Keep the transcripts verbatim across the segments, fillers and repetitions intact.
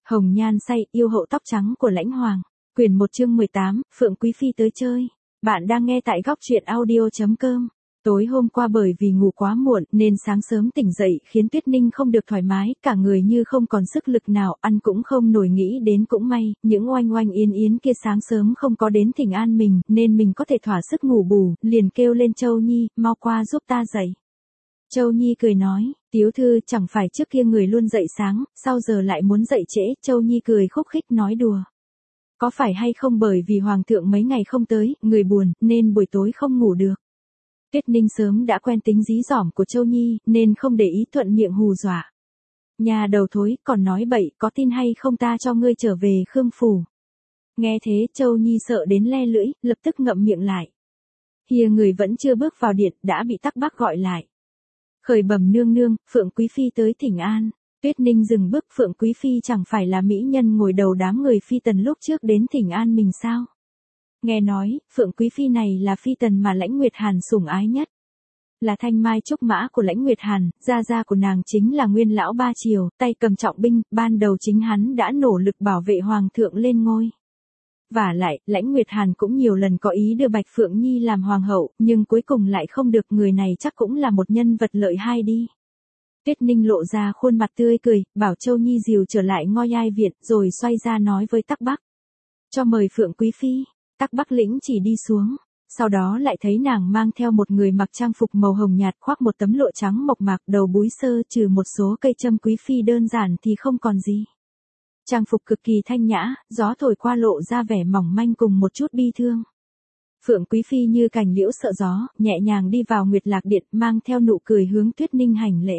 Hồng nhan say, yêu hậu tóc trắng của Lãnh Hoàng. Quyển một chương mười tám, Phượng Quý Phi tới chơi. Bạn đang nghe tại góc truyện audio chấm com. Tối hôm qua bởi vì ngủ quá muộn nên sáng sớm tỉnh dậy khiến Tuyết Ninh không được thoải mái, cả người như không còn sức lực nào, ăn cũng không nổi, nghĩ đến cũng may, những oanh oanh yến yến kia sáng sớm không có đến thỉnh an mình, nên mình có thể thỏa sức ngủ bù, liền kêu lên Châu Nhi, mau qua giúp ta dậy. Châu Nhi cười nói, tiểu thư chẳng phải trước kia người luôn dậy sáng, sao giờ lại muốn dậy trễ. Châu Nhi cười khúc khích nói đùa. Có phải hay không bởi vì hoàng thượng mấy ngày không tới, người buồn, nên buổi tối không ngủ được. Tuyết Ninh sớm đã quen tính dí dỏm của Châu Nhi, nên không để ý, thuận miệng hù dọa. Nhà đầu thối, còn nói bậy, có tin hay không ta cho ngươi trở về Khương Phủ. Nghe thế Châu Nhi sợ đến le lưỡi, lập tức ngậm miệng lại. Hìa người vẫn chưa bước vào điện, đã bị Tắc Bắc gọi lại. Khởi bẩm nương nương, Phượng Quý Phi tới thỉnh an. Tuyết Ninh dừng bước, Phượng Quý Phi chẳng phải là mỹ nhân ngồi đầu đám người phi tần lúc trước đến thỉnh an mình sao? Nghe nói, Phượng Quý Phi này là phi tần mà Lãnh Nguyệt Hàn sủng ái nhất. Là thanh mai trúc mã của Lãnh Nguyệt Hàn, gia gia của nàng chính là nguyên lão ba triều, tay cầm trọng binh, ban đầu chính hắn đã nỗ lực bảo vệ hoàng thượng lên ngôi. Vả lại, Lãnh Nguyệt Hàn cũng nhiều lần có ý đưa Bạch Phượng Nhi làm hoàng hậu, nhưng cuối cùng lại không được, người này chắc cũng là một nhân vật lợi hai đi. Tuyết Ninh lộ ra khuôn mặt tươi cười, bảo Châu Nhi dìu trở lại ngôi Nhai Viện, rồi xoay ra nói với Tắc Bắc. Cho mời Phượng Quý Phi. Tắc Bắc lĩnh chỉ đi xuống. Sau đó lại thấy nàng mang theo một người mặc trang phục màu hồng nhạt, khoác một tấm lụa trắng mộc mạc, đầu búi sơ, trừ một số cây châm Quý Phi đơn giản thì không còn gì. Trang phục cực kỳ thanh nhã, gió thổi qua lộ ra vẻ mỏng manh cùng một chút bi thương. Phượng Quý Phi như cành liễu sợ gió, nhẹ nhàng đi vào Nguyệt Lạc Điện, mang theo nụ cười hướng Tuyết Ninh hành lễ.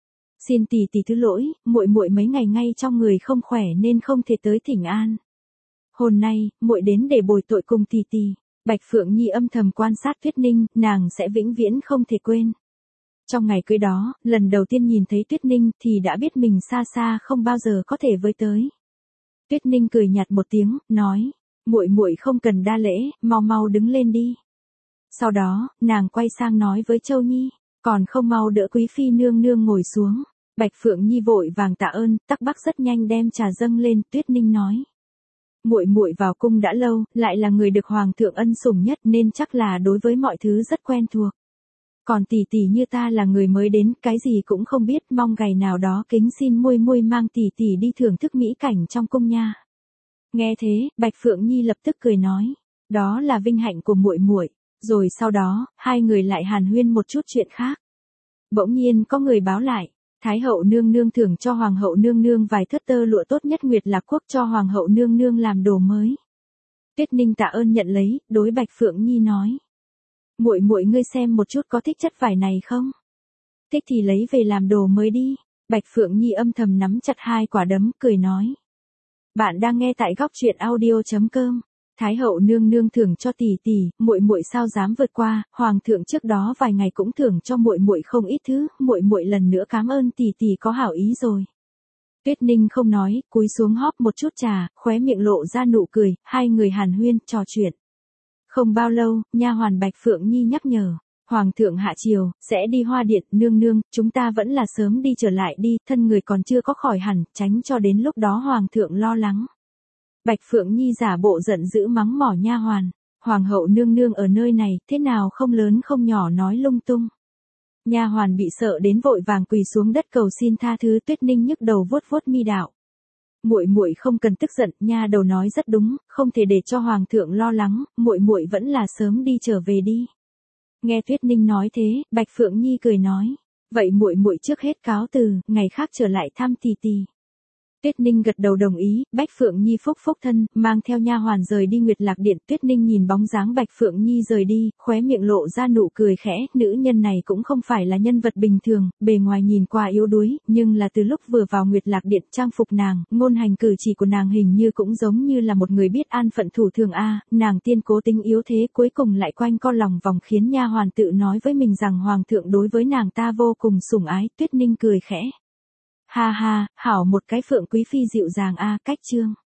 Xin tỷ tỷ thứ lỗi, muội muội mấy ngày ngay trong người không khỏe nên không thể tới thỉnh an. Hôm nay, muội đến để bồi tội cùng tỷ tỷ. Bạch Phượng Nhi âm thầm quan sát Tuyết Ninh, nàng sẽ vĩnh viễn không thể quên. Trong ngày cưới đó, lần đầu tiên nhìn thấy Tuyết Ninh thì đã biết mình xa xa không bao giờ có thể với tới. Tuyết Ninh cười nhạt một tiếng, nói, muội muội không cần đa lễ, mau mau đứng lên đi. Sau đó, nàng quay sang nói với Châu Nhi, còn không mau đỡ Quý Phi nương nương ngồi xuống. Bạch Phượng Nhi vội vàng tạ ơn, Tắc Bắc rất nhanh đem trà dâng lên. Tuyết Ninh nói, muội muội vào cung đã lâu, lại là người được hoàng thượng ân sủng nhất nên chắc là đối với mọi thứ rất quen thuộc. Còn tỷ tỷ như ta là người mới đến, cái gì cũng không biết, mong ngày nào đó kính xin muội muội mang tỷ tỷ đi thưởng thức mỹ cảnh trong cung nha. Nghe thế, Bạch Phượng Nhi lập tức cười nói, đó là vinh hạnh của muội muội. Rồi sau đó, hai người lại hàn huyên một chút chuyện khác. Bỗng nhiên có người báo lại, Thái hậu nương nương thưởng cho hoàng hậu nương nương vài thớt tơ lụa tốt nhất Nguyệt Lạc quốc cho hoàng hậu nương nương làm đồ mới. Tuyết Ninh tạ ơn nhận lấy, đối Bạch Phượng Nhi nói, muội muội ngươi xem một chút có thích chất vải này không? Thích thì lấy về làm đồ mới đi. Bạch Phượng Nhi âm thầm nắm chặt hai quả đấm, cười nói. Bạn đang nghe tại góc truyện audio chấm com. Thái hậu nương nương thưởng cho tỷ tỷ, muội muội sao dám vượt qua, hoàng thượng trước đó vài ngày cũng thưởng cho muội muội không ít thứ, muội muội lần nữa cảm ơn tỷ tỷ có hảo ý rồi. Tuyết Ninh không nói, cúi xuống hóp một chút trà, khóe miệng lộ ra nụ cười, hai người hàn huyên, trò chuyện. Không bao lâu, nha hoàn Bạch Phượng Nhi nhắc nhở, hoàng thượng hạ triều, sẽ đi Hoa Điện, nương nương, chúng ta vẫn là sớm đi trở lại đi, thân người còn chưa có khỏi hẳn, tránh cho đến lúc đó hoàng thượng lo lắng. Bạch Phượng Nhi giả bộ giận dữ mắng mỏ nha hoàn, hoàng hậu nương nương ở nơi này, thế nào không lớn không nhỏ nói lung tung. Nha hoàn bị sợ đến vội vàng quỳ xuống đất cầu xin tha thứ. Tuyết Ninh nhức đầu vuốt vuốt mi đạo. Muội muội không cần tức giận, nha đầu nói rất đúng, không thể để cho hoàng thượng lo lắng, muội muội vẫn là sớm đi trở về đi. Nghe Tuyết Ninh nói thế, Bạch Phượng Nhi cười nói, vậy muội muội trước hết cáo từ, ngày khác trở lại thăm tỷ tỷ. Tuyết Ninh gật đầu đồng ý, Bạch Phượng Nhi phúc phúc thân, mang theo nha hoàn rời đi Nguyệt Lạc Điện. Tuyết Ninh nhìn bóng dáng Bạch Phượng Nhi rời đi, khóe miệng lộ ra nụ cười khẽ, nữ nhân này cũng không phải là nhân vật bình thường, bề ngoài nhìn qua yếu đuối, nhưng là từ lúc vừa vào Nguyệt Lạc Điện, trang phục nàng, ngôn hành cử chỉ của nàng hình như cũng giống như là một người biết an phận thủ thường a, nàng tiên cố tính yếu thế, cuối cùng lại quanh co lòng vòng khiến nha hoàn tự nói với mình rằng hoàng thượng đối với nàng ta vô cùng sủng ái. Tuyết Ninh cười khẽ. Ha ha, hảo một cái Phượng Quý Phi dịu dàng a, cách chương.